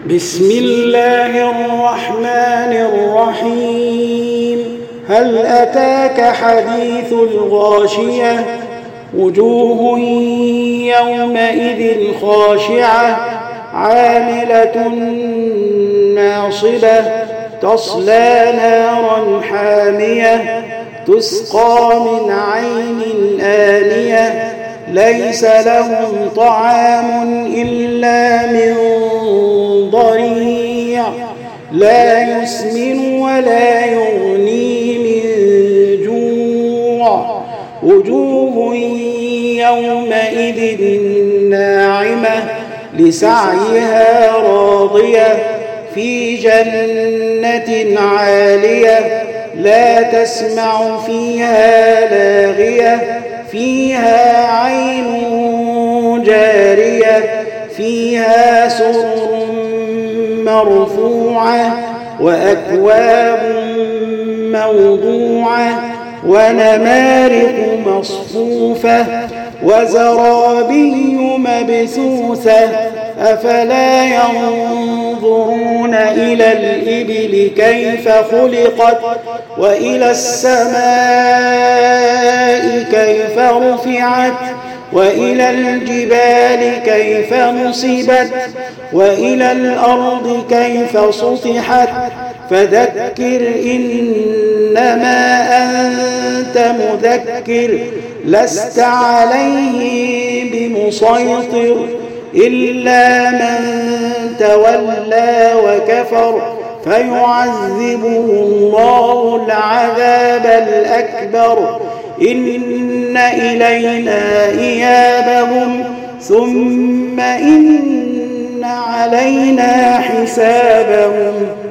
بسم الله الرحمن الرحيم. هل أتاك حديث الغاشية؟ وجوه يومئذ خاشعة عاملة ناصبة تصلى نارا حامية تسقى من عين آنية ليس لهم طعام إلا من ضريع لا يسمن ولا يغني من جوع وجوه يومئذ ناعمة لسعيها راضية في جنة عالية لا تسمع فيها لاغية فيها عين جارية فيها سرر مرفوعة وأكواب موضوعة ونمارق مصفوفة وزرابي مبثوثة أفلا ينظرون إلى الإبل كيف خلقت وإلى السماء كيف رفعت وإلى الجبال كيف نصبت وإلى الأرض كيف سطحت فذكر إنما أنت مذكر لست عليه بمسيطر إلا من تولى وكفر فيعذبه الله العذاب الأكبر إن إلينا إيابهم ثم إن علينا حسابهم